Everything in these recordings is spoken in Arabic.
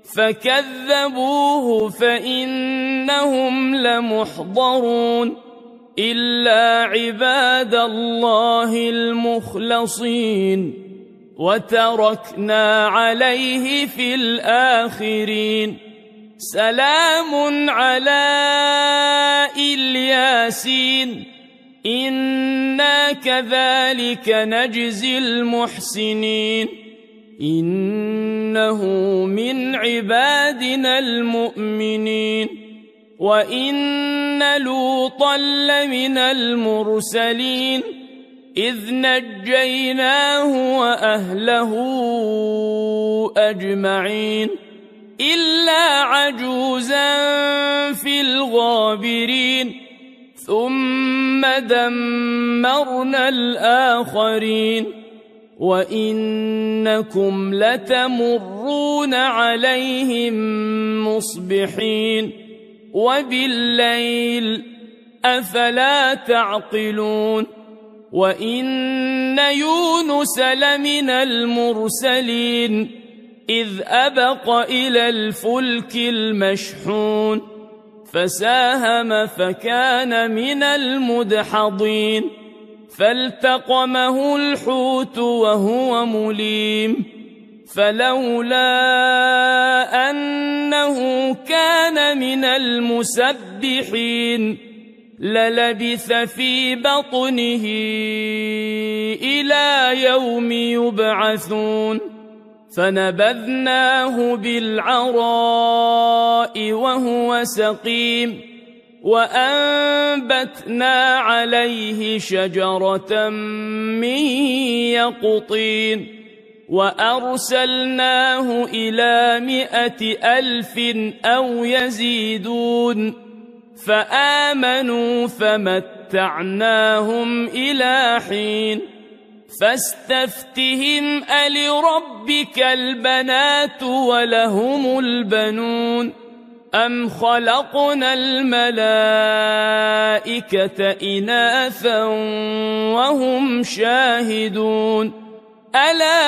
فكذبوه فإنهم لمحضرون إلا عباد الله المخلصين وتركنا عليه في الآخرين سلام على الياسين إنا كذلك نجزي المحسنين إنه من عبادنا المؤمنين وإن لوطا لمن المرسلين إذ نجيناه وأهله أجمعين إلا عجوزا في الغابرين ثم دمرنا الآخرين وإنكم لتمرون عليهم مصبحين وبالليل أفلا تعقلون وإن يونس لمن المرسلين إذ أبق إلى الفلك المشحون فساهم فكان من المدحضين فالتقمه الحوت وهو مليم فلولا أنه كان من المسبحين للبث في بطنه إلى يوم يبعثون فنبذناه بالعراء وهو سقيم وأنبتنا عليه شجرة من يقطين وأرسلناه إلى 100,000 أو يزيدون فآمنوا فمتعناهم إلى حين فاستفتهم ألربك البنات ولهم البنون أم خلقنا الملائكة إناثا وهم شاهدون ألا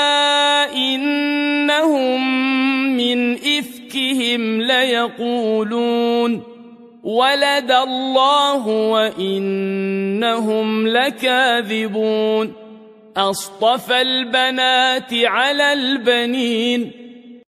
إنهم من إفكهم ليقولون ولد الله وإنهم لكاذبون أصطفى البنات على البنين